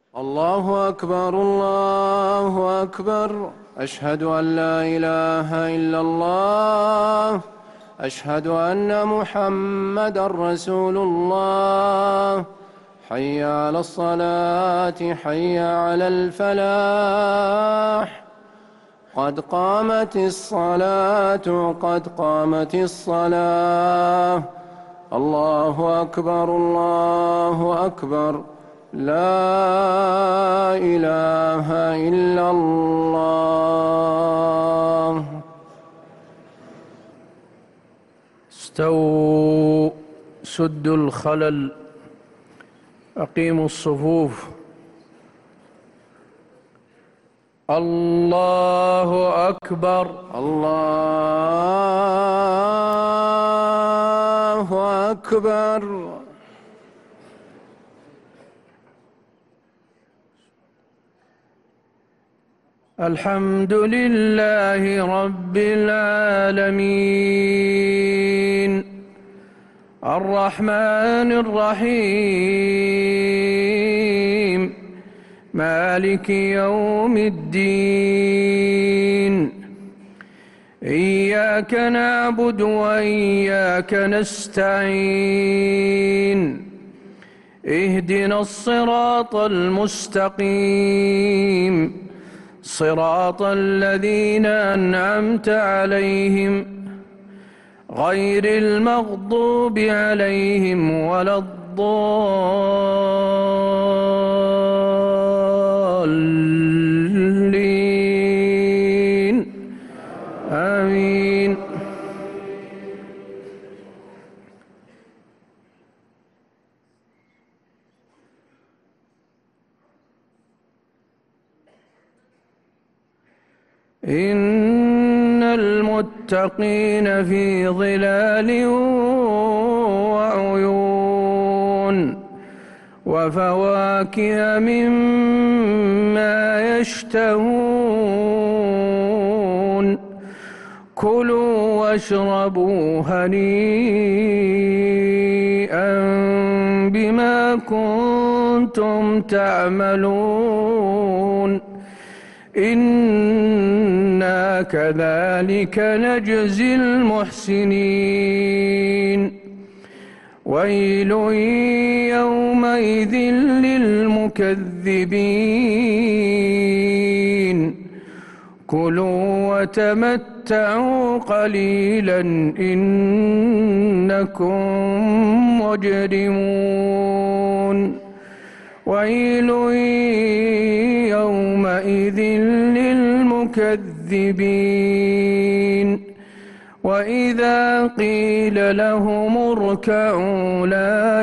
الله أكبر الله أكبر. أشهد أن لا إله إلا الله. أشهد أن محمدًا رسول الله. حي على الصلاة حي على الفلاح. قد قامت الصلاة قد قامت الصلاة. الله أكبر الله أكبر. لا إله إلا الله. استووا، سدوا الخلل، أقيموا الصفوف. الله أكبر الله أكبر. الحمد لله رب العالمين، الرحمن الرحيم، مالك يوم الدين. إياك نعبد وإياك نستعين. اهدنا الصراط المستقيم، صراط الذين أنعمت عليهم غير المغضوب عليهم ولا الضالين. آمين. إن المتقين في ظلال وعيون، وفواكه مما يشتهون. كلوا واشربوا هنيئا بما كنتم تعملون. إنا كذلك نجزي المحسنين. ويل يومئذ للمكذبين. كلوا وتمتعوا قليلا إنكم مجرمون. ويل يومئذ للمكذبين. وإذا قيل لهم اركعوا لا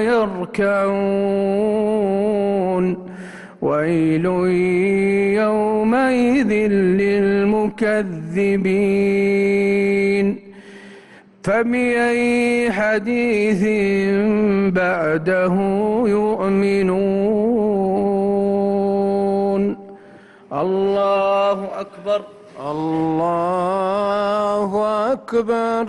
يركعون. ويل يومئذ للمكذبين. فبأي حديث بعده يؤمنون. الله أكبر الله أكبر.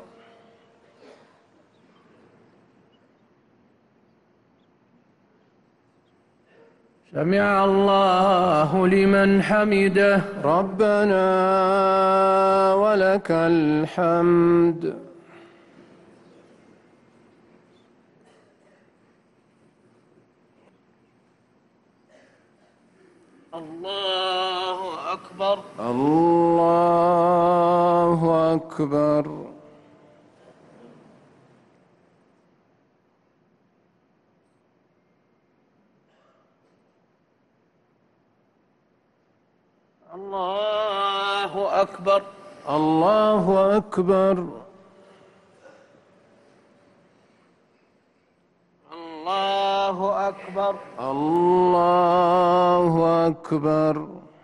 سمع الله لمن حمده. ربنا ولك الحمد. الله أكبر الله أكبر. الله أكبر الله أكبر. الله أكبر الله أكبر.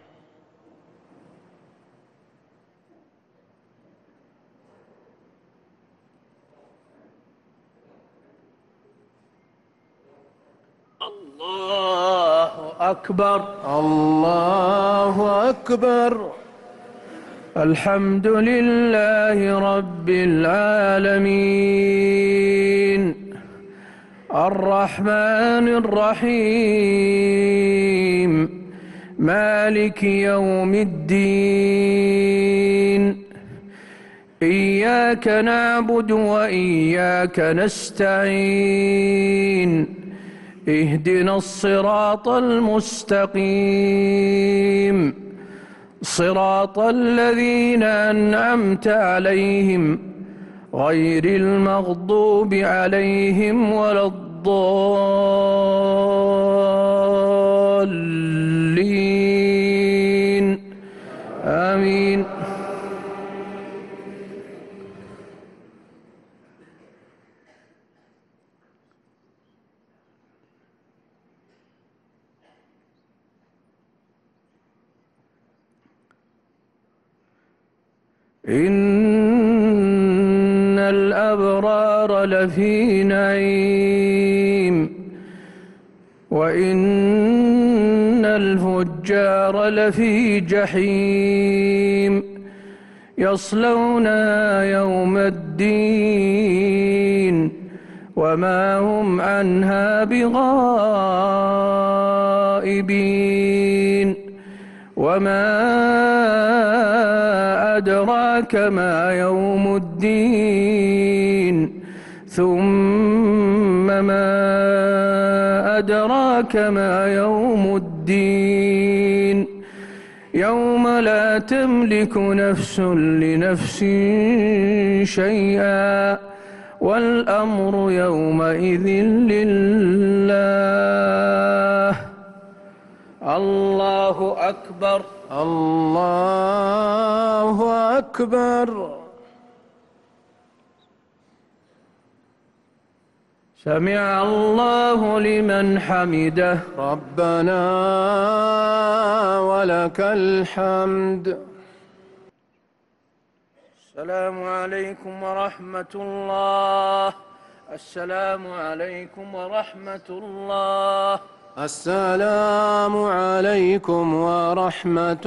الله أكبر الله أكبر. الحمد لله رب العالمين، الرحمن الرحيم مالك يوم الدين إياك نعبد وإياك نستعين اهدنا الصراط المستقيم صراط الذين أنعمت عليهم غير المغضوب عليهم ولا الضالين آمين. إن الأبرار لفي نعيم وإن الفجار لفي جحيم يصلونها يوم الدين وما هم عنها بغائبين. وما أدراك ما يوم الدين ثم ما أدراك ما يوم الدين يوم لا تملك نفس لنفس شيئا والأمر يومئذ لله. الله أكبر. الله أكبر. سمع الله لمن حمده. ربنا ولك الحمد. السلام عليكم ورحمة الله. السلام عليكم ورحمة الله. السلام عليكم ورحمة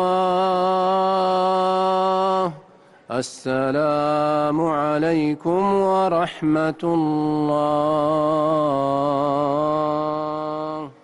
الله. السلام عليكم ورحمة الله.